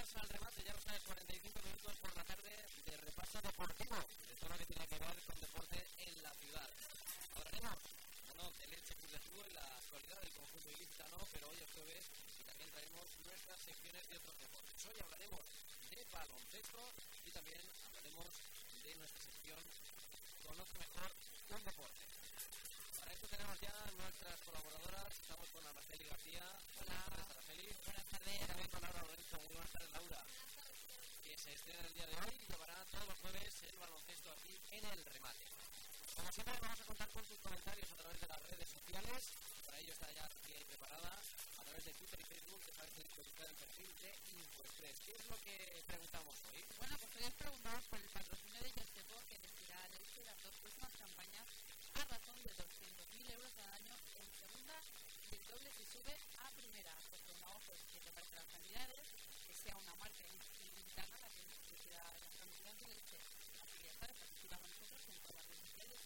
bienvenidos al remate, ya lo sabes, 45 minutos por la tarde de repaso deportivo, de todo lo que tiene que ver con deporte en la ciudad. Hablaremos, del Elche Club de Fútbol, la actualidad del conjunto ilicitano, pero hoy es jueves y también traemos nuestras secciones de otros deportes. Hoy hablaremos de baloncesto y también hablaremos de nuestra sección Conoce Mejor un Deporte. Para esto tenemos ya nuestras colaboradoras. Estamos con Araceli García. Hola. Araceli. Buenas tardes. También con Laura Lorenzo. Muy buenas tardes, Laura. Que se estrena el día de hoy y llevará todos los jueves el baloncesto aquí en el remate. Como siempre, vamos a contar con tus comentarios a través de las redes sociales. Para ello está ya bien preparada a través de Twitter y Facebook, que sabes que disposición del perfil de InfoExpress. ¿Qué es lo que preguntamos hoy? Bueno, pues hoy os preguntamos por el patrocinio de Yosepo, que elegirá el Elche las dos próximas campañas a razón de 200.000 euros al año en segunda y el doble si sube a primera. Pues preguntamos qué te parecen las cantidades, que sea una marca ilicitana la que elegirá las cantidades del Elche. Así que ya sabes, participa con nosotros en todas las redes sociales.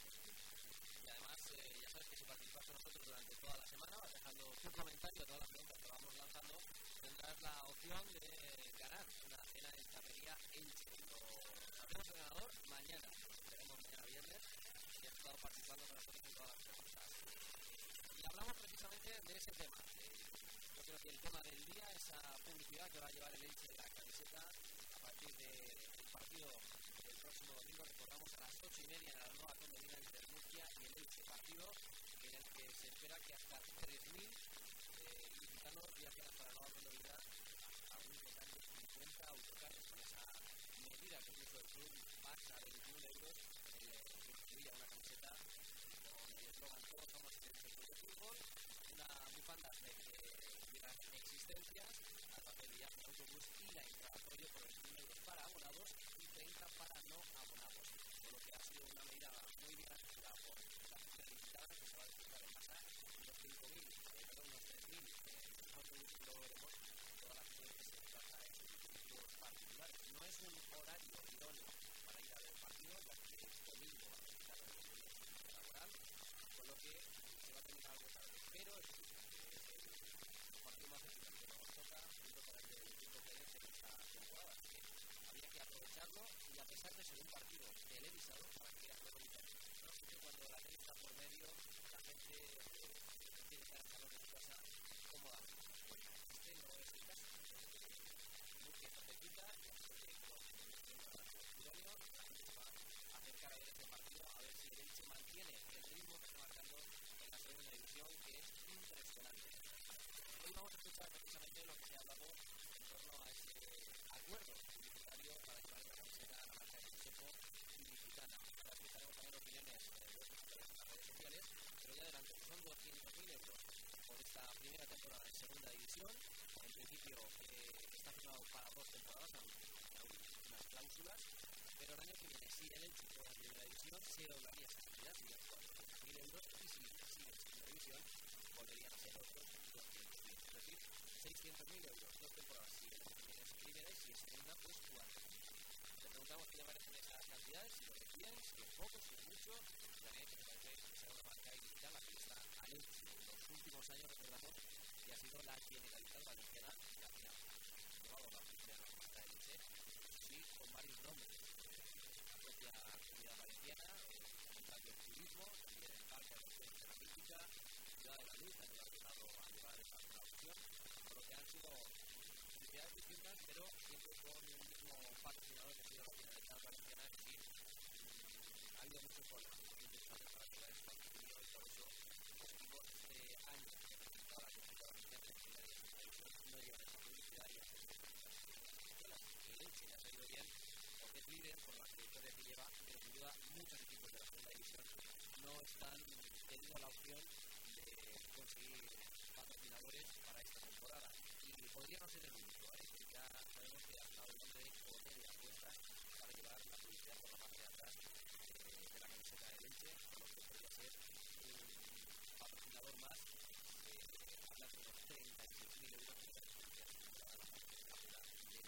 Y además, ya sabes que si participas con nosotros durante toda la semana, vas dejando tu comentario a todas las preguntas que vamos lanzando, tendrás la opción de ganar una cena en Tapería Elche. Lo sabremos el ganador mañana. Esperemos mañana viernes y has estado participando con nosotros en todas las preguntas. Y hablamos precisamente de ese tema. Yo creo que el tema del día, esa publicidad que va a llevar el Elche de la camiseta a partir del partido del próximo domingo. Recordamos a las 8:30 en la nueva condomina entre el Murcia y el Elche, partido en el que se espera que hasta 3.000 ilicitanos viajen hasta la nueva condomina a un total de 50 autocares. Con esa medida que puso el club pasa de 21 euros, que incluía una camiseta con el eslogan "Todos somos el sector de fútbol", una bufanda de las existencias, al papel de viaje en autobús y la entrada apoyo por 21 euros para abonados y 30 para no abonados. Por lo que ha sido una medida muy bien acogida por la gente ilicitana, que se va a disfrutar en masa unos 3.000 en autobús, y luego veremos toda la gente que se desplaza en sus dispositivos particulares. No es un horario idóneo para ir a ver el partido, ya que es domingo a visitar el laboral, con lo que se va a terminar algo tarde, pero es el partido más difícil que nos toca junto con el del equipo que es en esta temporada, así que había que aprovecharlo y a pesar de ser un partido televisado, para que hacerlo diferente. ¿No? Siempre cuando la tele está por medio, la gente tiene que estar en su casa cómodamente. Pues este no es el caso. Murcia está cerquita y así que con idóneo la gente se va a acercar a ver este partido, a ver si el Elche mantiene el ritmo que está marcando en la segunda división, que es impresionante. Hoy vamos a escuchar precisamente lo que se ha hablado en torno a ese acuerdo publicitario para llevar la camiseta a la marca de Yosepo ilicitana. Ahora escucharemos también opiniones de otros en las redes sociales, pero ya adelanto, son 200.000 euros por esta primera temporada en segunda división. En principio está firmado para 2 temporadas, aún unas cláusulas, pero el año que viene, si el Elche juega en primera división, se doblaría esa cantidad, serían 400.000 euros, y si sigue en segunda división, volverían a ser otros 200.000, es decir, 600.000 euros, 2 temporadas, si el Elche viene en primera y si es segunda, pues 400.000. Te preguntamos qué le parecen esas cantidades, si lo que quieren, si es poco, si es mucho, y también que te parece que sea una marca ilicitana que está al Elche. En los últimos años recordamos que ha sido la Generalitat Valenciana que ha llevado la publicidad de la marca del Elche, sí, con varios nombres. La propia Comunidad Valenciana, el Centro del Turismo, también el Parque de la Crítica, Ciudad de la Luz, también ha llegado a llevar esta colaboración, por lo que han sido publicidades distintas, pero siempre con un mismo patrocinador que ha sido la Generalitat Valenciana, es decir, ha habido muchos problemas para llegar a este patrocinio y por eso los equipos de años que han presentado la Generalitat Valenciana en primera y en segunda división no llevan esa publicidad y hacen el Elche le ha salido bien porque es líder por la trayectoria que lleva, pero sin duda muchos equipos de la segunda división no están teniendo la opción de conseguir patrocinadores para esta temporada y podría no ser el único, ya sabemos que ha dado el nombre de poder y apuestas para llevar la publicidad por la parte de atrás de la camiseta de Elche, por lo que podría ser un patrocinador más hablar de unos 36.000 euros de la publicidad a la parte de la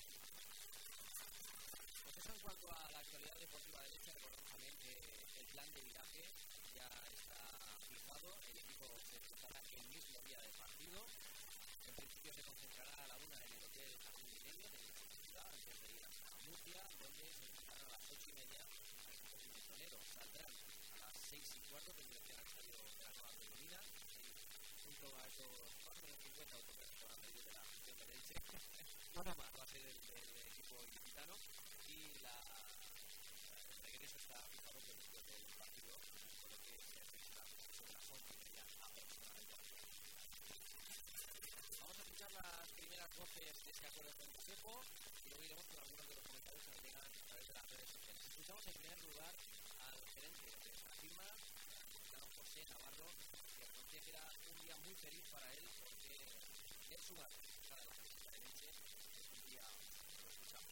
pues eso en cuanto a la actualidad deportiva de Elche. Recordamos también que el plan de viaje ya está fijado, el equipo se presentará el mismo día del partido. En principio se concentrará a la 1 cena en el Hotel Jardín Milenio de Ciudad antes de ir a Murcia, donde se empezaron a las 8:30 al Campo Misionero. Saldrán a las 6:15 en dirección al estadio de la Nueva Colina, junto a esos más o menos 50 autobuses que van a salir de la gestión de Elche. Uno más va a ser el equipo ilicitano y el regreso está fijado por después del partido, por lo que se registra sobre las 11:30 aproximadamente. Vamos a escuchar las primeras voces de ese acuerdo con Josepo y luego iremos con algunos de los comentarios que nos llegan a través de las redes sociales. Escuchamos en primer lugar al gerente de esta firma, al mexicano José Navarro, que anuncia que era un día muy feliz para él porque ver su madre para la camiseta de Elche es un día, lo escuchamos.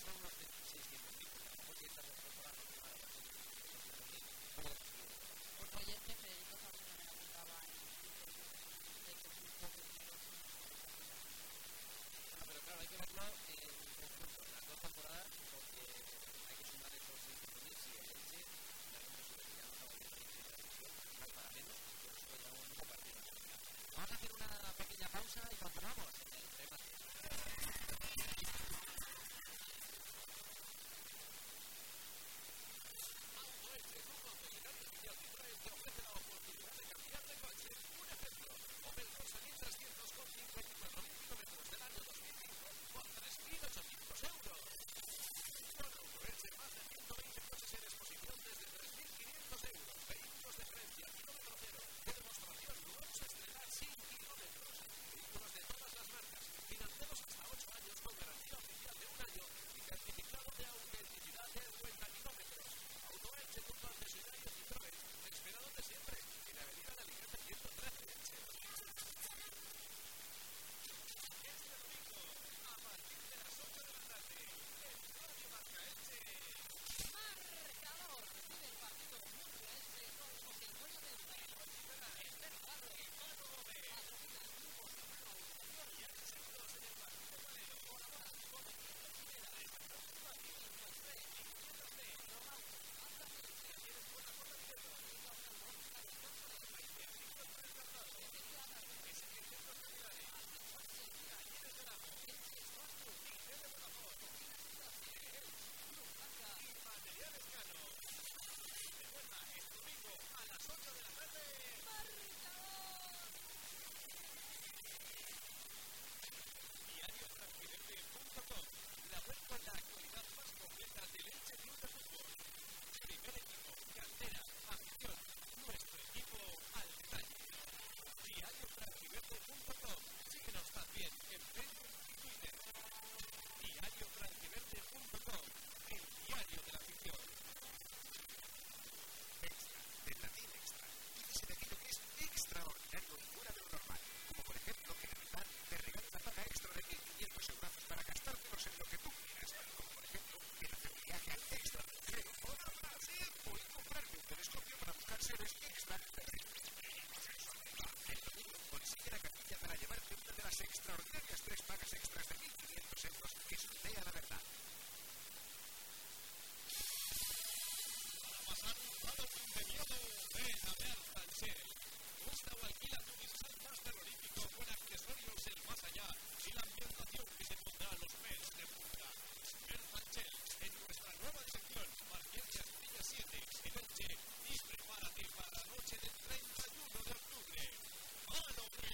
son unos 600.000, porque esta temporada no tiene nada, son 600.000. Otro oyente, Federico Sabino, me apuntaba en Twitter de que es un poco dinero. Bueno, pero claro, hay que verlo en conjunto, en las dos temporadas, porque hay que sumar esos 600.000 si el Elche finalmente sube, que ya no estaba viendo en primera división, no hay para menos, pero sube ya un único partido. Vamos a hacer una pequeña pausa y continuamos en el remate. Autoelche, tu concesionario oficial Citroën, te ofrece la oportunidad de cambiar de coche. Un ejemplo, Opel Corsa 1300 con 54.000 kilómetros del año 2005 por 3.800 euros. Con Autoelche, más de 120 coches en exposición desde 3.500 euros. Vehículos de gerencia, kilómetro cero, de demostración, nuevos a estrenar sin kilómetros. Vehículos de todas las marcas, financiados hasta 8 años con garantía oficial de 1 año y certificado de autenticidad de 50 kilómetros. Autoelche, tu concesionario Citroën, te espera donde siempre, en la avenida de Alicante 113 Elche. Este domingo, a partir de las 8 de la tarde, en Radio Marca Elche. Marcador, recibe el partido Murcia-Elche con José Antonio Delta. Esther Navarro y Manu Gómez. Patrocina el grupo Serrano Automoción y Elche Seguros en el Barrio de Valero. Colaboran con Equipo Primera, Restaurante Fácil, Infoexpress, Infoexpress, Normal, Alta Elche. Tienes buena forma de verlo. Igual al norte, la distancia de 20 minutos por el tratado. Bienvenida a la ese que centros terminales. Ascensor Seguridad, Talleres del Amo. Elche Sport y Tele Vodafone. Cocina Sitase, Elche, Club Blanca y Materiales Cano. Recuerda, este domingo a las 8 de la tarde. ¡Marcador! DiarioFranquiverde.com, la web con la actualidad más completa del Elche Club de Fútbol. Primer equipo, cantera, afición, nuestro equipo al detalle. DiarioFranquiverde.com, síguenos también en Facebook y Twitter. DiarioFranquiverde.com, el diario de la afición. Extra, del latín extra. Dícese de aquello que es extraordinario y fuera de lo normal. Como por ejemplo que Navidad te regale una paga extra de 1.500 euros para gastártelos en lo que tú quieras. Como por ejemplo, en hacer un viaje al extra crucero o a Brasil o en comprarte un telescopio para buscar seres extra. El domingo consigue la cartilla para llevarte una de las extraordinarias 3 pagas extras de 1.500 euros que sortea la verdad. Pasar un fin de miedo, ven a ver Fanchel. Busca o alquila tu Nissan Master Olímpico con accesorios el más allá y la ambientación que se pondrá a los pelos de punta. Ven Fanchel en nuestra nueva dirección, Marqués de Astilla 7, en Elche, y prepárate para la noche del 31 de octubre. ¡Mano!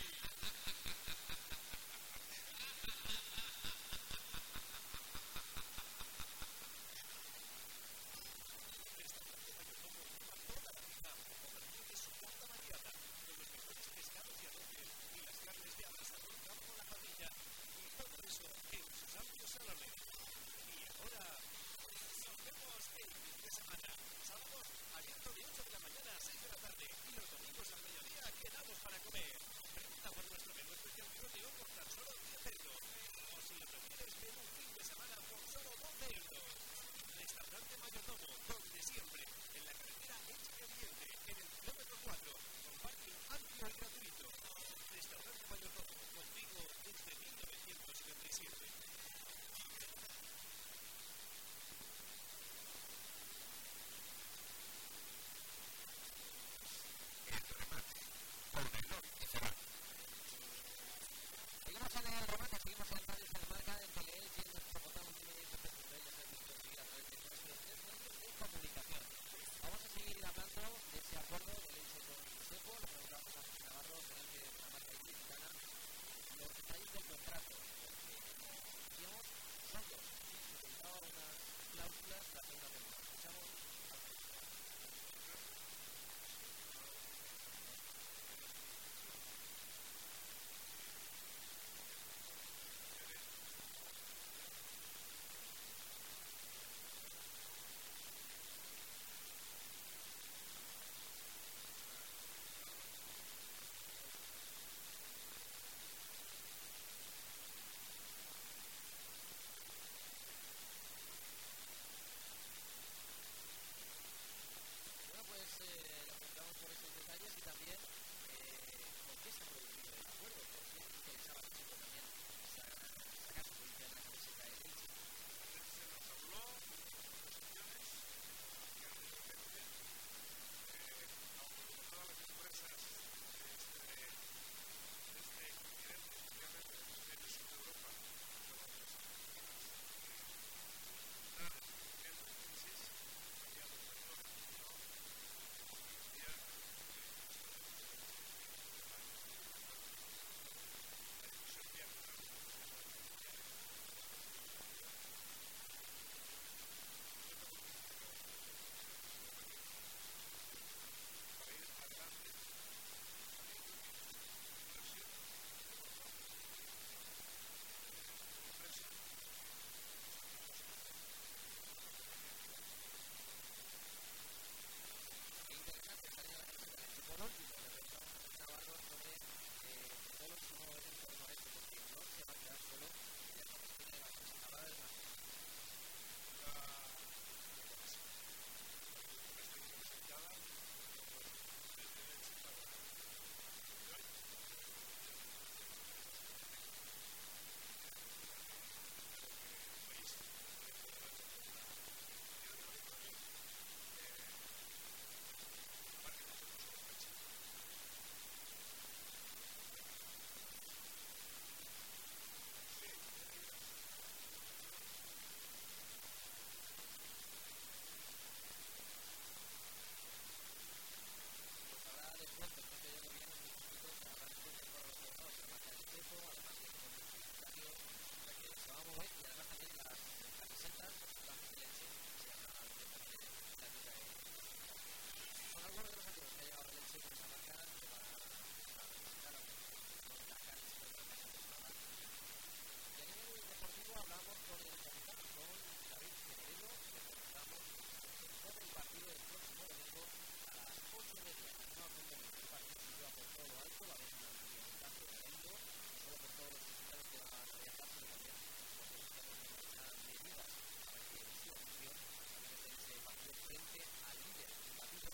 domingo a las 8:30. No os contemos el partido se lleva por todo lo alto, va a haber un ambientazo tremendo, no solo por todos los visitantes que van a viajar, sino también porque se han hecho medidas para que su afición también esté en ese partido frente al líder imbatido.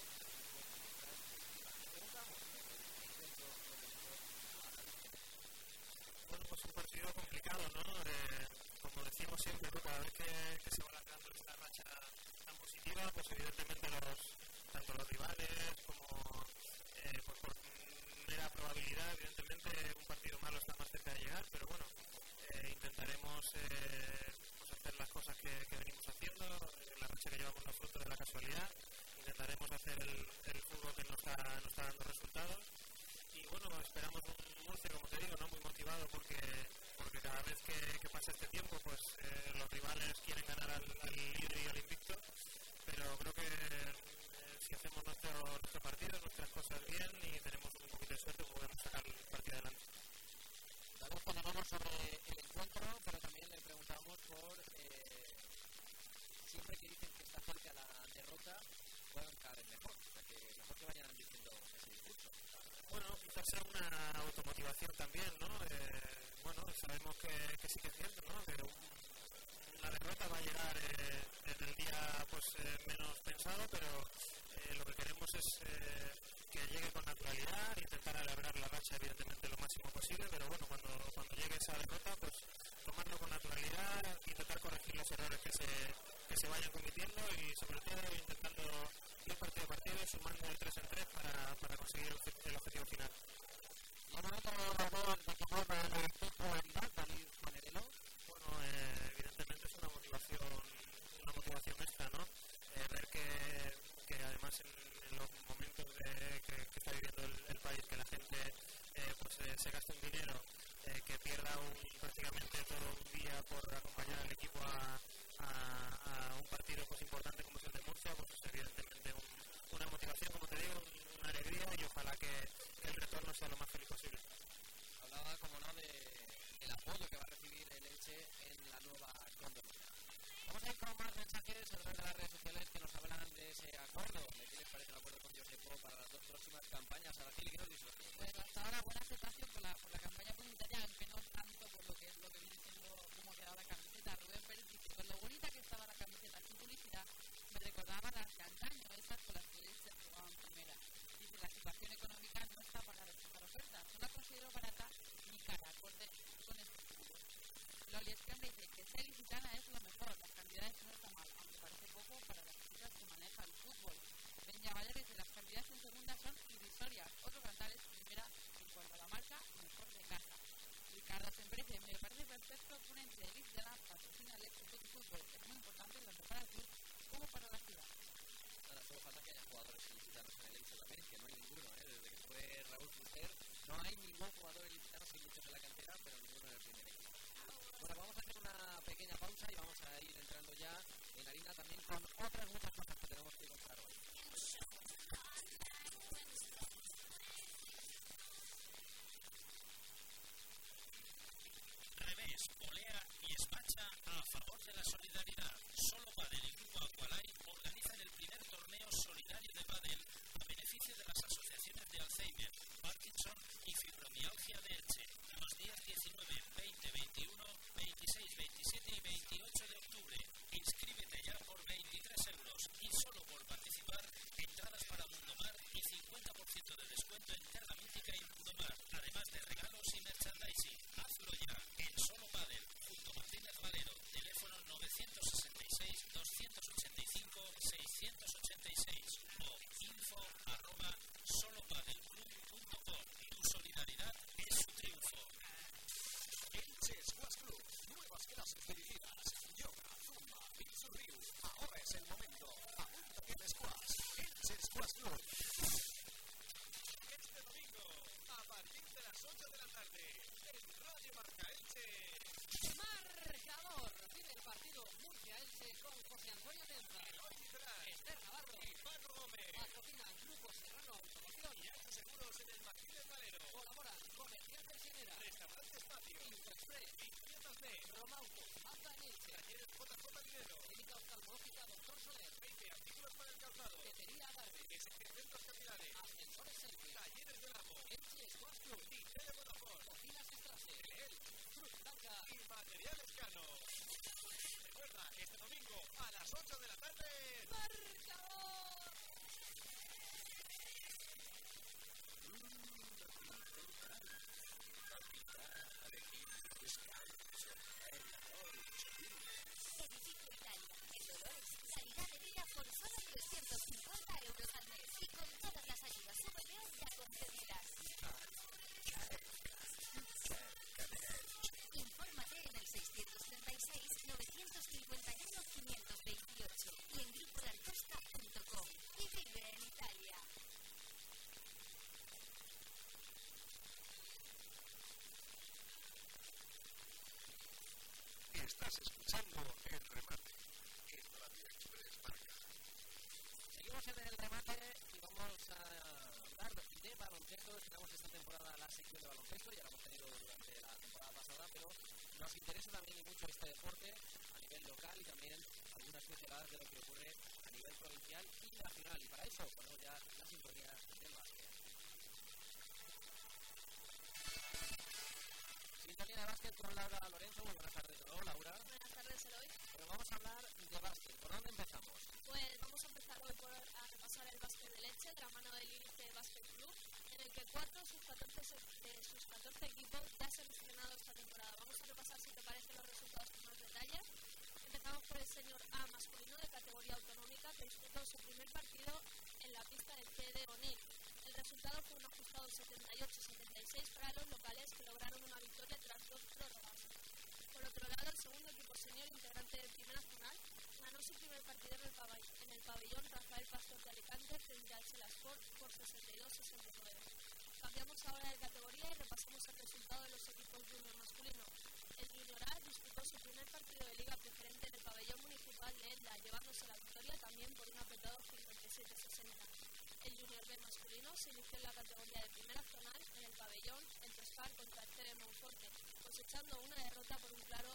Le preguntamos por el encuentro de domingo a la vista. Bueno, pues un partido complicado, ¿no? Como decimos siempre, cada vez que se va alargando esta racha tan positiva, pues evidentemente tanto los rivales como pues por mera probabilidad, evidentemente un partido malo está más cerca de llegar, pero bueno, intentaremos pues hacer las cosas que venimos haciendo, la racha que llevamos no fruto de la casualidad, intentaremos hacer el fútbol que nos está dando resultados. Y bueno, esperamos un Murcia, como te digo, ¿no? Muy motivado porque cada vez que pasa este tiempo, pues los rivales quieren ganar al líder y al invicto, pero creo que si hacemos nuestro partido, nuestras cosas bien y tenemos un poquito de suerte, podemos sacar el partido adelante. David, ponemos sobre el encuentro, pero también le preguntamos por siempre que dicen que está cerca la derrota, juegan cada vez mejor, o sea que mejor que vayan diciendo ese discurso. Bueno, quizás sea una automotivación también, ¿no? Bueno, sabemos que sí que es cierto, ¿no? Que la derrota va a llegar en el día pues menos pensado, pero lo que queremos es que llegue con naturalidad, intentar alargar la racha evidentemente lo máximo posible, pero bueno, cuando llegue esa derrota, pues tomarlo con naturalidad, intentar corregir los errores que se vayan cometiendo y sobre todo intentando ir partido a partido, sumando el 3 en 3 para conseguir el objetivo final. ¿Y ahora de que juega el equipo en David Manerelo? Bueno, evidentemente es una motivación extra, ¿no? Ver que además en los momentos que está viviendo el país, que la gente pues se gasta un dinero, que pierda prácticamente todo un día por acompañar al equipo a un partido pues importante como es el de Murcia, pues es evidentemente una motivación, como te digo, una alegría y ojalá que el retorno sea lo más feliz posible. Hablaba, como no, del apoyo que va a recibir el Elche en la nueva condomina. Vamos a ir con más mensajes a través de las redes sociales que nos hablan de ese acuerdo. ¿Qué les parece el acuerdo con Josepo para las dos próximas campañas? Araceli, ¿qué nos dice? Pues hasta ahora buena aceptación por la campaña publicitaria, aunque no tanto por lo que viene siendo cómo queda la camiseta. Rubén Pérez dice, con lo bonita que estaba la camiseta sin publicidad, me recordaba las de antaño, esas con las que se jugaban primera. Dice, la situación económica no está para rechazar ofertas, no la considero barata ni cara, acorde con este futuro. Loli Escanda dice que sea ilicitana es lo mejor, las cantidades no están mal, aunque parece poco para las cifras que maneja el fútbol. Benja Valer dice, las cantidades en segunda son irrisorias, otro cantar es primera en cuanto a la marca, mejor de casa. Ricardo Semprece dice, me parece perfecto que una entidad ilicitana patrocina el éxito del fútbol, es muy importante tanto para el club como para la ciudad. Ahora solo falta que haya jugadores ilicitanos en el Elche también, que no hay ninguno, desde que fue Raúl Fuster no hay ningún jugador ilicitano, sin muchos en la cantera, pero ninguno en el primer equipo. Bueno, vamos a hacer una pequeña pausa y vamos a ir entrando ya en harina también con otras muchas cosas que tenemos que contar hoy. Revés, olea y esmacha a favor de la solidaridad. Solo Padel y Grupo Aqualife organizan el primer torneo solidario de pádel a beneficio de las asociaciones de Alzheimer, Parkinson y fibromialgia de Elche. Los días 19, 20, 21, 26, 27 y 28 de octubre. Inscríbete ya por 23 euros y solo por participar, entradas para Mundomar y 50% de descuento en Terra Mítica y Mundomar, además de regalos y merchandising. Hazlo ya en Solo Padel, junto a Martínez Valero, teléfono 966-285-686 o info@solopadelclub.com. Tu solidaridad es su triunfo. Elche Squash Club, nuevas clases dirigidas, yoga, zumba, Ryu. Ahora es el momento. Apúntate al squash. Elche Squash Club. Este domingo, a partir de las 8 de la tarde, en Radio Marca Elche. Marcador. Vive el partido Murcia-Elche con José Antonio Tenza, Esther Navarro y Paco Gómez. Patrocinan Grupo Serrano Automoción Y Autos Seguros en el Martínez Valero. Colaboran Comercial Persinera, Restaurante Espacio. Infoexpress, Bicicletas B. Romauto, Mazda en Elche, Talleres JJ Dinero. Clínica Oftalmológica Doctor Soler, 20 artículos para el calzado. Tetería Darbe, este domingo a las 8 de la tarde. ¡Marcador! Edificio Italia, en Dolores, calidad de vida por solo 350 euros al mes y con todas las ayudas VPO ya concedidas. Infórmate en el 636-951-528 y en grupolancosta.com y vive en Italia. Estás escuchando El Remate en Radio Express Marca. Seguimos en el remate y vamos a hablar de baloncesto. Estrenamos esta temporada la sección de baloncesto, ya la hemos tenido durante la temporada pasada, pero nos interesa también y mucho este deporte a nivel local y también algunas pinceladas de lo que ocurre a nivel provincial y nacional. Y para eso ponemos ya la sintonía del básquet. Sintonía de básquet con Laura Lorenzo. Muy buenas tardes de nuevo, Laura. Buenas tardes, Eloy. Pero vamos a hablar de básquet. ¿Por dónde empezamos? Pues vamos a empezar hoy a repasar el básquet de Leche, de la mano del Lídice Básquet Club, en el que 4 de sus 14 equipos ya se han estrenado esta temporada. Vamos a repasar, si te parece, los resultados con más detalles. Empezamos por el senior A masculino de categoría autonómica, que disputó su primer partido en la pista del CD O'Neill. El resultado fue un ajustado 78-76 para los locales, que lograron una victoria tras 2 prórrogas. Por otro lado, el segundo equipo senior, integrante de Primera Zonal, ganó su primer partido en el pabellón Rafael Pastor de Alicante frente al Selasport por 62-69. Cambiamos ahora de categoría y repasamos el resultado de los equipos junior masculino. El Junior A disputó su primer partido de Liga Preferente en el pabellón municipal de Elda, llevándose la victoria también por un apretado 57-60. El Junior B masculino se inició en la categoría de Primera Zonal en el pabellón El Toscar contra el CR Monforte, cosechando una derrota por un claro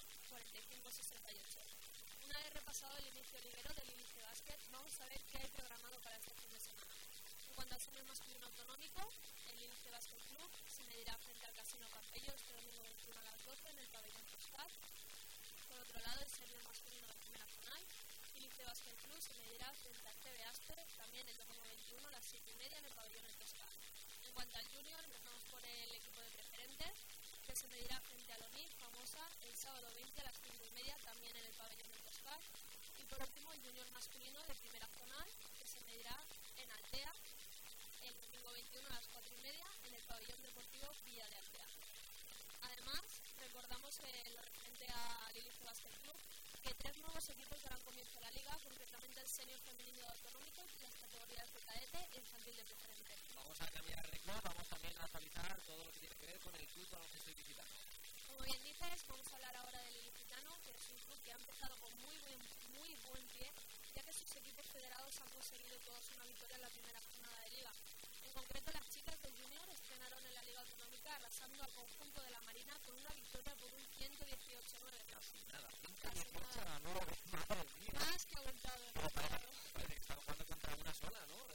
45-68. Una vez repasado el inicio liguero del Lídice Básquet, vamos a ver qué hay programado para este fin de semana. En cuanto al senior masculino autonómico, el Lídice Básquet Club se medirá frente al Casino Campello este domingo 21 a las 12 en el pabellón Toscar. Por otro lado, el senior masculino de Primera Zonal, el Lídice Básquet Club se medirá frente al CB Aspe también el domingo 21 a las 7:30 en el pabellón El Toscar. En cuanto al junior, empezamos por el equipo de Preferente, que se medirá frente a Loni Famosa el sábado 20 a las 5:30 también en el pabellón del Toscar. Y por último, el junior masculino de Primera Zonal, que se medirá en Altea el domingo 21 a las 4:30 en el pabellón deportivo Villa de Altea. Además, recordamos lo referente a Lídice Básquet Club, que 3 nuevos equipos darán comienzo a la liga, concretamente el senior femenino autonómico y las categorías de cadete e infantil de Preferente. Vamos a cambiar de club, vamos también a actualizar todo lo que tiene que ver con el club baloncesto ilicitano. Como bien dices, vamos a hablar ahora del Ilicitano, que es un club que ha empezado con muy buen pie, ya que sus equipos federados han conseguido todos una victoria en la primera jornada de liga. En concreto, las chicas del junior estrenaron en la liga autonómica arrasando al conjunto de la Marina con una victoria por un 118-9. Casi nada, Más que abultado. Están jugando contra una sola, ¿no?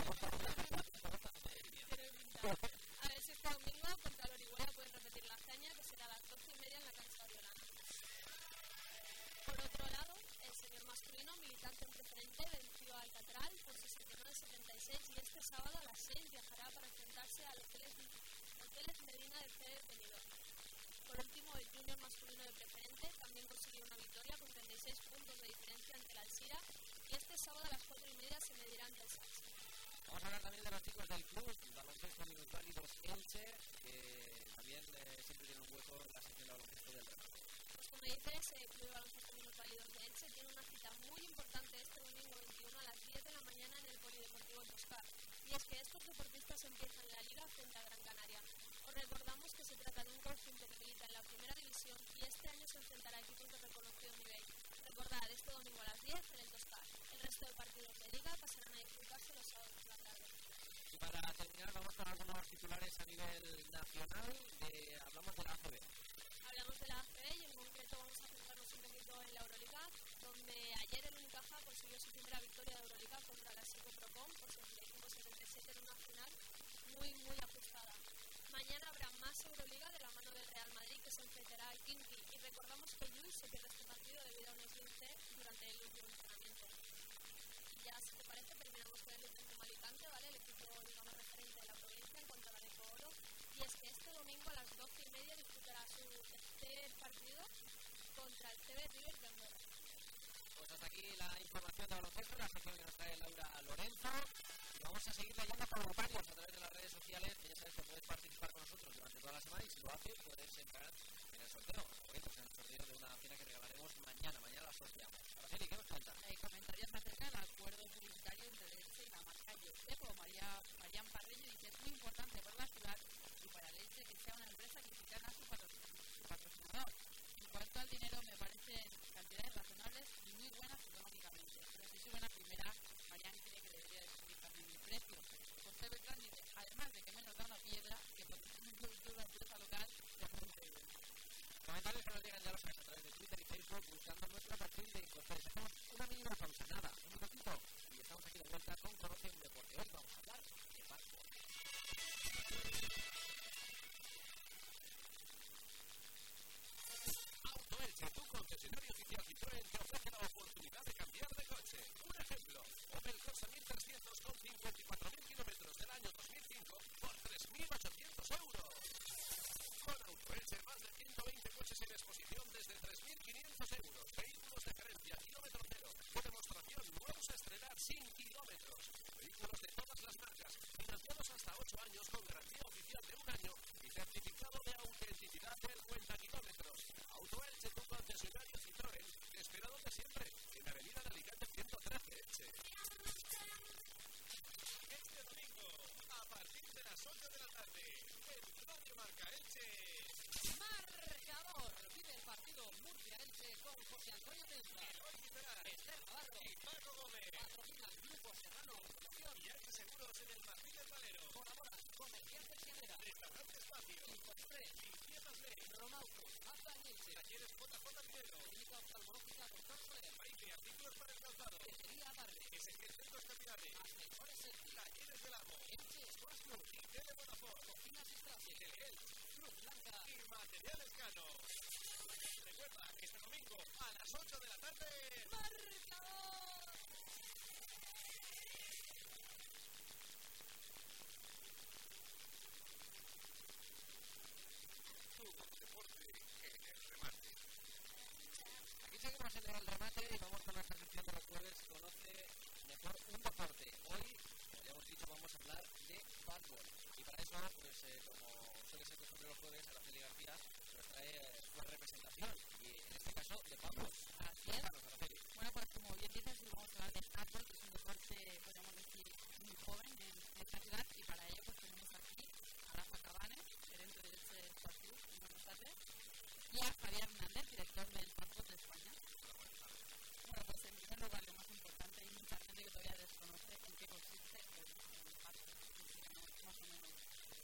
A ver si este domingo contra el Orihuela pueden repetir la hazaña, que será a las 12:30 en la cancha oriolana. Por otro lado, el senior masculino, militante en Preferente, venció a Alcatraz por 69-76 y este sábado a las 6 viajará para enfrentarse al Hoteles Medina del CD Benidorm. Por último, el junior masculino de Preferente también consiguió una victoria con 36 puntos de diferencia ante el Alcira y este sábado a las 4:30 se medirá ante el Sanse. Vamos a hablar también de los chicos del club, baloncesto minusválidos Elche, que también siempre tiene un hueco en la sección de baloncesto del Remate. Pues como dices, el Club de Baloncesto Minusválidos de Elche tiene una cita muy importante este domingo 21 a las 10 de la mañana en el Polideportivo El Toscar. Y es que estos deportistas empiezan la liga frente a Gran Canaria. Os recordamos que se trata de un conjunto que milita en la primera división y este año se enfrentará a equipos de reconocido nivel. Recordad, este domingo a las 10 en el Toscar. El resto de partidos de liga pasarán a disputarse los sábados por la tarde. Y para terminar, vamos con algunos titulares a nivel nacional. Hablamos de la ACB. Hablamos de la ACB y en concreto vamos a centrarnos un poquito en la Euroliga, donde ayer el Unicaja consiguió su primera victoria de Euroliga contra la Sico Procom por 75-77 en una final muy ajustada. Mañana habrá más Euroliga de la mano del Real Madrid, que se enfrentará al Kimki, y recordamos que Llull se pierde este partido debido a un esguince durante el último entrenamiento. Y ya, si te parece, terminamos con el Utrecht Alicante, ¿vale? El equipo, digamos, referente de la provincia en cuanto a la de Oro. Y es que este domingo a las 12:30 disputará su tercer partido contra el CB River de Andorra. Pues hasta aquí la información de baloncesto, la sección que nos trae Laura Lorenzo. Y vamos a seguir leyendo comentarios a través de las redes sociales, que ya sabes que puedes participar con nosotros durante toda la semana y si lo haces puedes entrar en el sorteo, en el sorteo de una cena que regalaremos mañana la sorteamos. Araceli, ¿qué nos cuenta? Comentarios acerca del acuerdo publicitario entre Leche y la marca Yosepo. Marian Parreño dice: es muy importante para la ciudad y para Leche que sea una empresa que gana su patrocinador. En cuanto al dinero, me parecen cantidades razonables y muy buenas económicamente. Pero si suben a primera, Marian cree que debería de subir también el precio. José Beltrán dice: además de que menos da una piedra que patrocina una empresa local de Montevideo. Comentarios que nos llegan ya los a través de Twitter y Facebook buscando nuestro perfil de Incorpores. Hacemos una mínima pausa, nada, un minutito, y estamos aquí de vuelta con Conoce un Deporte. Hoy vamos a hablar de básquet. Auto Elche, tu concesionario oficial Citroën, te ofrece la oportunidad de cambiar de coche. Un ejemplo, Opel Corsa 1300 con 54.000 kilómetros del año 2005 por 3.800 euros. Con Auto Elche, más de 120 coches en exposición desde 3.500 euros. Vehículos de gerencia, kilómetro cero, de demostración, nuevos a estrenar sin kilómetros. Vehículos de todas las marcas, financiados hasta 8 años con garantía oficial de 1 año y certificado de autenticidad del cuenta kilómetros. Auto Elche, tu concesionario Citroën, te espera donde siempre, en Avenida de Alicante 113, Elche. Este domingo, a partir de las 8 de la tarde, en Radio Marca Elche. Marcador. Vive el partido Murcia-Elche con José Antonio Tenza, Esther Navarro y Paco Gómez. Patrocina el Grupo Serrano Automoción Y hay seguros en el Martín del Valero. Colabora Comerciantes Llanera, Restaurante Espacio. Infoexpress, Limpiezas Ley. Romauto, Alta Elche, Talleres JJ Pinero. Clínica Oftalmológica Doctor Soler, Maite, artículos para el calzado. Tejería Barre, SG Centros Capilares. Ascensores Elche, Talleres del Amo. Elche Sports Club, Y Tele Vodafone. Cocinas Estracia, Teleel. Cruz Blanca. Y Materiales Cano. Recuerda que este domingo a las 8 de la tarde. ¡Marcador! Deporte en el remate. Aquí seguimos en el remate y vamos con nuestra sección de los jueves. Conoce mejor un deporte. Hoy, como ya hemos dicho, vamos a hablar de fútbol. Y para eso, pues como suele ser costumbre los jueves, Araceli García nos trae una representación. Y en este caso, de fútbol. Así es. Bueno, pues como bien dices, vamos a hablar de fútbol, que es un deporte, podríamos decir, muy joven en esta ciudad. Y para ello, pues tenemos aquí a Rafa Cabane, gerente del Sport Club, buenas tardes, y a Javier Hernández, director del fútbol de España. Bueno, pues en primer lugar, lo más importante, hay mucha gente que todavía desconoce en qué consiste el fútbol, más o menos.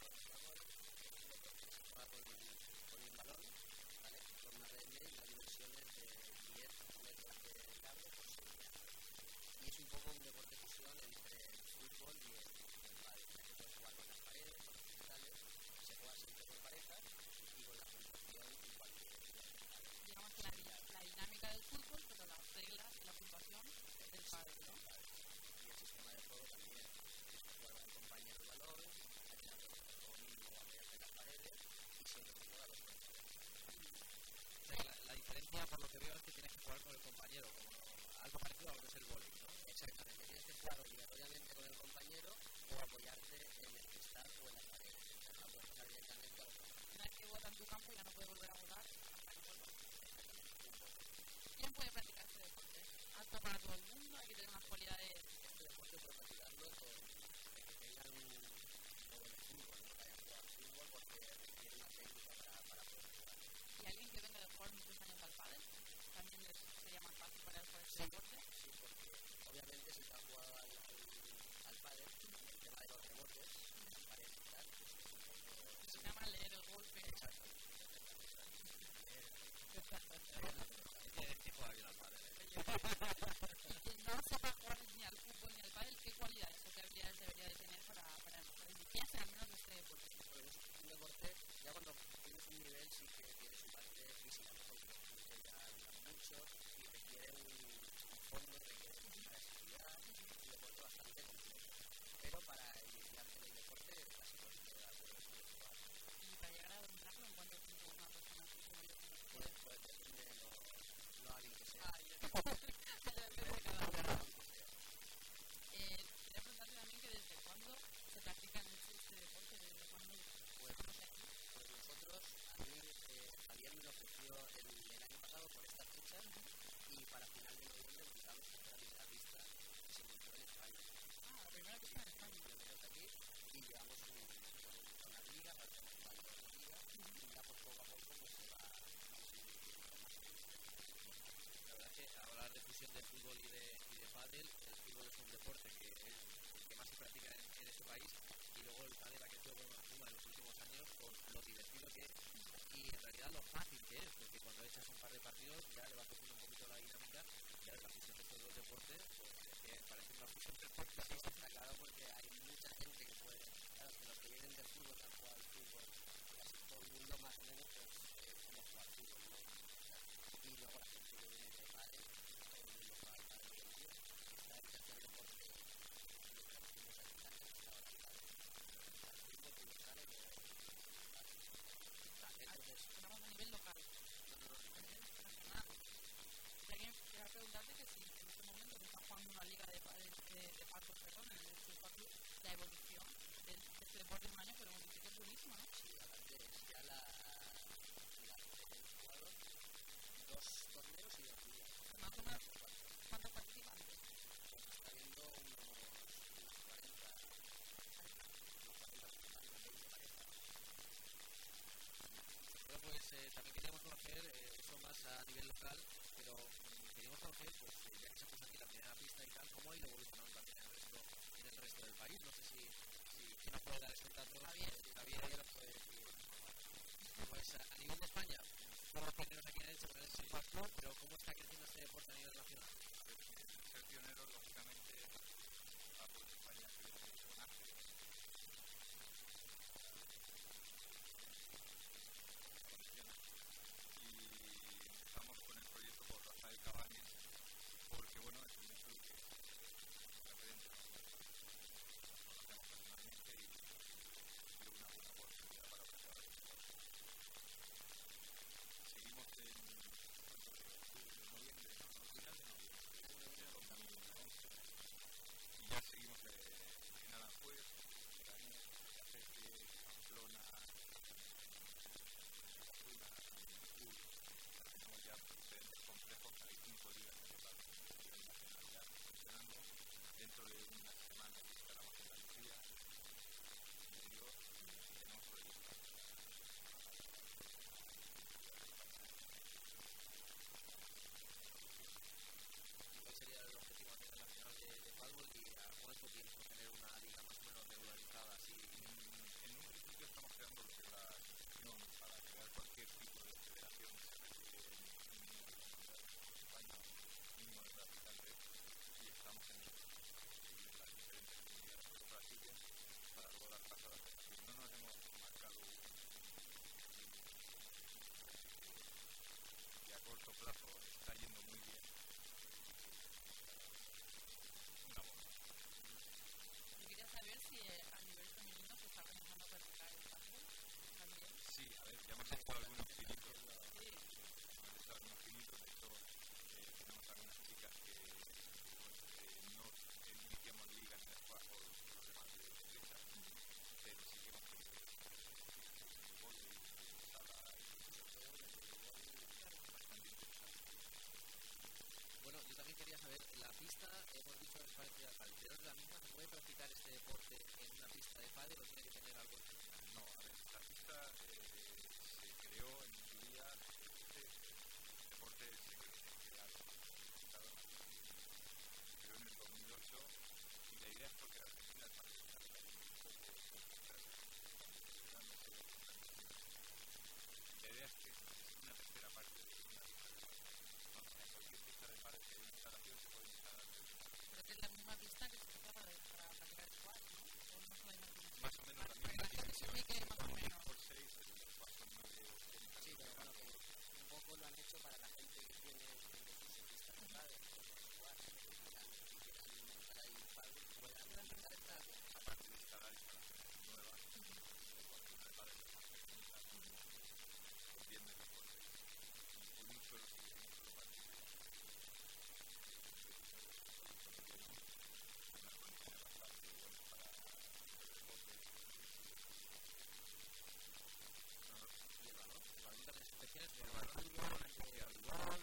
Con un balón, ¿vale? Con una red y las dimensiones de 10 metros de largo por 6 metros. Y es un poco un deporte de fusión entre el fútbol y el pádel. Se puede jugar con las paredes, con los cristales, se juega siempre por parejas y con la puntuación igual que el pádel. Digamos que la dinámica del fútbol, pero las reglas y la puntuación del pádel, ¿no? Y el sistema de juego también. Tienes que jugar al compañero el balón, a tirarlo con mismo a mediante las paredes y siempre se juega a los compañeros. O sea, la diferencia, por lo que veo, es que tienes que jugar con el compañero, como algo parecido a lo que es el vóley, ¿no? Exactamente, tienes que jugar obligatoriamente con el compañero o apoyarte en el cristal o en las paredes. O sea, no puedes pasar directamente a los compañeros. Una vez que vota en tu campo ya no puede volver a votar hasta que vuelva. ¿Quién puede practicar este deporte? ¿Apto para todo el mundo? ¿Hay que tener unas cualidades? Este deporte puedes practicarlo con que tengan un juego de fútbol, no que hayan jugado al fútbol porque requiere una técnica para poder jugar. ¿Y alguien que venga de jugar muchos años al pádel? ¿También sería más fácil para él jugar este deporte? Sí, porque obviamente si se ha jugado al pádel, el tema de los rebotes, las paredes y tal, pues es un poco... Se llama leer el golpe. Exacto. ¿Qué juega bien al pádel? Y no sepa jugar ni al fútbol ni al pádel, ¿qué cualidades o qué habilidades debería de tener para iniciarse al menos de este deporte? Pues es un deporte, ya cuando tienes un nivel sí que tiene su parte física, ¿no? Porque los puntos ya duran mucho y requiere un días y para final de noviembre montamos la primera pista que se montó en España. Ah, la primera pista en España. Pioneros aquí y llevamos una liga para hacer una liga y ya pues poco a poco pues se va la verdad es que hablar de fusión de fútbol y de pádel, el fútbol es un deporte que es el que más se practica en este país y luego el pádel ha crecido con una suma en los últimos años por lo divertido que es y en realidad lo fácil que es, porque cuando echas un par de partidos ya le va cogiendo un poquito la dinámica y la fusión de todos los deportes pues es que parece una fusión perfecta, ¿no? Está claro, porque hay mucha gente que puede, claro, que los que vienen del fútbol que han jugado al fútbol casi todo el mundo más o menos pues como juega al fútbol, ¿no? Y luego la gente que viene de pádel, todo el mundo juega al pádel hoy en día, está el tercer deporte de las naciones africanas, está ahora el pádel. El fútbol universal es entonces estamos a nivel local. Nacional. Y alguien quería preguntarte que si en este momento se está jugando una liga de paddle, en el Surfa Club, la evolución de este deporte en un año, pero dice que es buenísima, ¿no? Sí, aparte ya hemos jugado 2 torneos y 2 días. Más o menos, ¿cuántos participantes? Pues está viendo unos 40 participantes, 20 parejas. Bueno, pues también queríamos conocer eso más a nivel local, pero queríamos conocer, pues ya que se puso aquí la primera pista y tal, cómo ha ido evolucionando también en el resto del país. No sé si ¿quién nos puede dar esos datos? Javier ya nos puede decir. Pues a nivel de España, somos pioneros aquí en Elche con el Surfa Club, pero ¿cómo está creciendo este deporte a nivel nacional? Ser pioneros, lógicamente, a por España creo que es un arte. Y empezamos con el proyecto por Rafael Cabañes, porque bueno, es un método que es referente, nos conocemos personalmente y dio una buena oportunidad para empezar a jugar. Seguimos en noviembre, final de noviembre de 2011 y ya seguimos en Aranjuez, Leganés, Albacete, Pamplona, tenemos ya diferentes complejos, hay 5 ligas de pádel a nivel nacional ya funcionando. Dentro de una semana estaremos en Andalucía, en Dios, y tenemos proyectos. ¿Cuál sería el objetivo a nivel nacional de pádel y a cuánto tiempo tener una liga más o menos regularizada así? En un principio estamos creando lo que es la asociación para crear cualquier tipo de federación que se requiere en mínimo de España o mínimo de practicantes y estamos en ello. Y las diferentes comunidades que lo practiquen para luego dar paso a la federación. No nos hemos marcado y a corto plazo está yendo muy bien. Una bomba. Yo quería saber si a nivel femenino se está comenzando a practicar el pádel también. Sí, a ver, ya hemos hecho algunos pinitos. Hemos hecho algunos pinitos, de hecho tenemos algunas chicas que no iniciamos liga en el juego por problemas de derecha, pero sí que hemos tenido vóley, sala y bastante interesante. Bueno, yo también quería saber, la pista, hemos dicho que es parecida al pádel, pero es la misma, ¿se puede practicar este deporte en una pista de pádel o tiene que tener algo especial? No, a ver, la pista se creó en su día, el deporte se creó en el 2008 y la idea es porque la Argentina es para que se haga un poco y la idea es que es una tercera parte de una pista de pádel. Entonces, en cualquier pista de pádel que hay una instalación se puede instalar. Pero que es la misma pista que se usa para practicar el squash, ¿no? O no son las mismas. Más o menos la misma dimensión. Más o menos. Por 6, el squash son 9, Sí, pero bueno, que un poco lo han hecho para la gente que tiene pista de pádel, o jugar, que quieran montar ahí pádel, puedan montar el pádel. Aparte de instalar instalaciones nuevas, el pádel es más técnica, entiende mejor y mucho lo que queremos solo participar. Unas condiciones bastante buenas para el deporte. Y el balón también es especial, El balón es especial.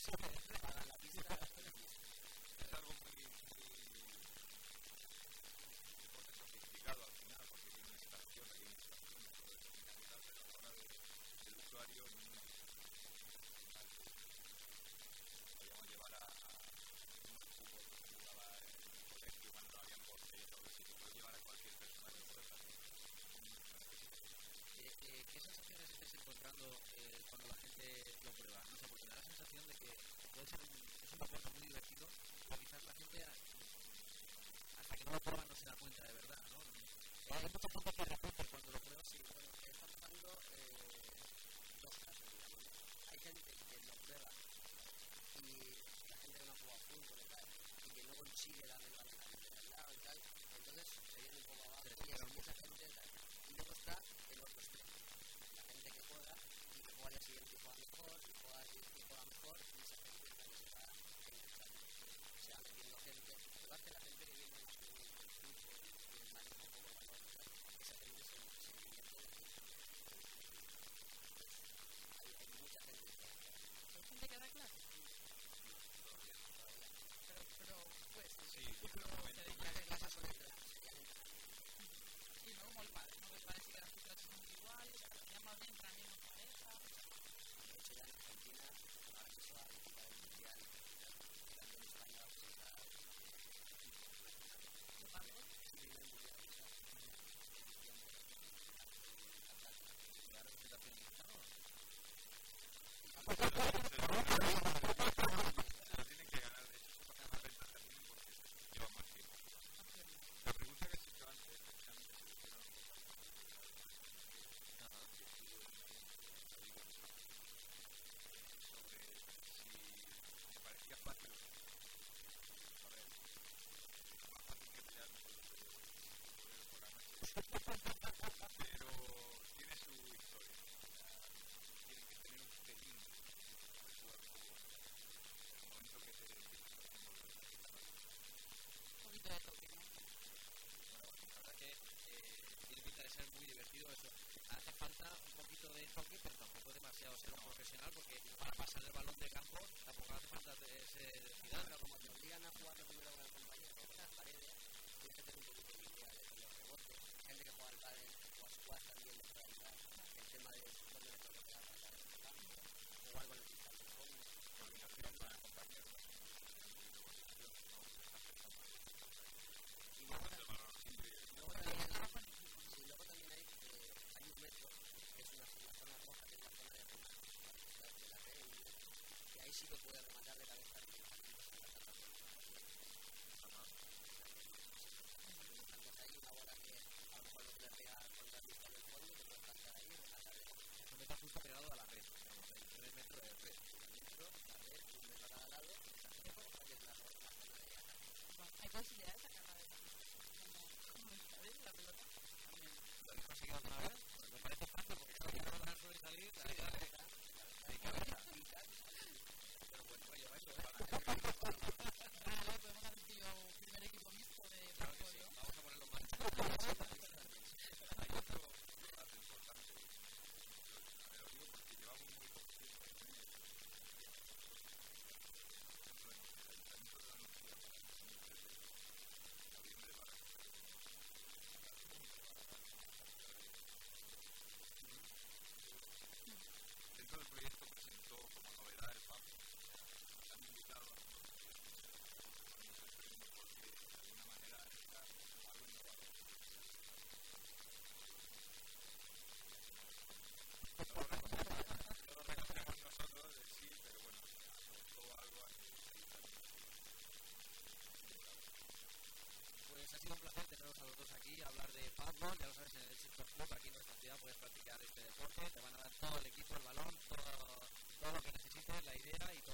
Pagan la pista, es algo muy sofisticado al final, porque tiene una instalación, hay una instalación de finalidad, pero a la hora del usuario no podíamos llevar a un fútbol que jugaba en el colegio cuando no habían portería, o si puedo llevar a cualquier persona que pueda estar. ¿Qué sensaciones estáis encontrando cuando la gente lo prueba? No sé, porque me da la sensación de que puede ser es un deporte muy divertido, pero quizás la gente hasta que no lo prueba no se da cuenta de verdad, ¿no? Hay mucha gente que repite cuando lo prueba. Sí, bueno, está pasando dos casos, digamos. Hay gente que lo prueba y la gente que no ha jugado fútbol y tal, y que no consigue darle el balón a la gente de al lado y tal, entonces se viene un poco abajo y es mucha gente tal. Y luego está el otro extremo, la gente que juega y que juega al día siguiente y juega mejor, y juega mejor, y esa gente es la que se va enganchando. Se va metiendo gente, igual que la gente que viene más con el fútbol y el manejo un poco el balón y tal, esa gente se divierte de que hay mucha gente que juega. ¿Hay gente que da clases? Pero pues Sí, pero seguramente. que clases son y no como el padre, ¿no? Que el padre sí que las clases son iguales, ya más bien también en pareja. De hecho, ya en Argentina, ahora que se va a disputar el mundial, el campeón español está ¿Qué pasa? el primer mundial de la claro, presentación mexicana. Se lo tienen que ganar, de hecho, para ganar ventaja también porque lleva más tiempo. La pregunta que se hizo antes, precisamente, se le hicieron sobre si me parecía fácil o no. A ver, es más fácil que pelearme con los futboleros por la noche, pero tiene su historia. Tiene que tener un pelín para jugar un poco con el momento que te empiezas a desenvolver. Un poquito de toque, ¿no? Bueno, la verdad que tiene pinta de ser muy divertido eso. Hace falta un poquito de toque, pero tampoco demasiado ser un profesional, porque para pasar el balón de campo tampoco hace falta ser Zidane. Pero como te obligan a jugar primero con el compañero, con las paredes, tienes que tener un poquito de idea de los rebotes. Gente que juega al pádel, que juega squash también le puede ayudar. El tema de dónde le toca pegar para el campo, jugar con el cristal de fondo, Coordinación con el compañero. y luego también hay un metro, que es una zona roja, que es la zona de remate, de la red, que ahí sí que puede rematar de cabeza y hay una bola que a lo mejor no te le pega contra el cristal del fondo y te puede plantar ahí y rematar de cabeza. Eso está justo pegado a la red, digamos, el 3 metros de red. El metro, la red, un metro a cada lado, y esa zona roja que es la zona de ataque. Hay posibilidad de sacarla de la como ¿sabes? La pelota. ¿Lo habéis conseguido alguna vez? Pues me parece fácil, porque claro, no van a suele salir, la idea de cabeza, pero buen rollo, eso, Vale, podemos hacer un primer equipo mixto de fútbol, ¿no? vamos a ponerlo en marcha. Hay otro dato importante, lo digo porque llevamos muy poco tiempo en el Ayuntamiento de Andalucía para el 2013, noviembre para dentro del proyecto presentó como novedad el PAP. Han invitado a los premios porque de alguna manera era algo innovador. No lo reconocemos nosotros, sí, pero bueno, aportó algo a que Pues ha sido un placer teneros a los dos aquí, hablar de fútbol, ya lo sabes, en el Sector Club, aquí en nuestra ciudad puedes practicar este deporte, te van a dar todo el equipo, el balón, todo lo que necesites, la idea y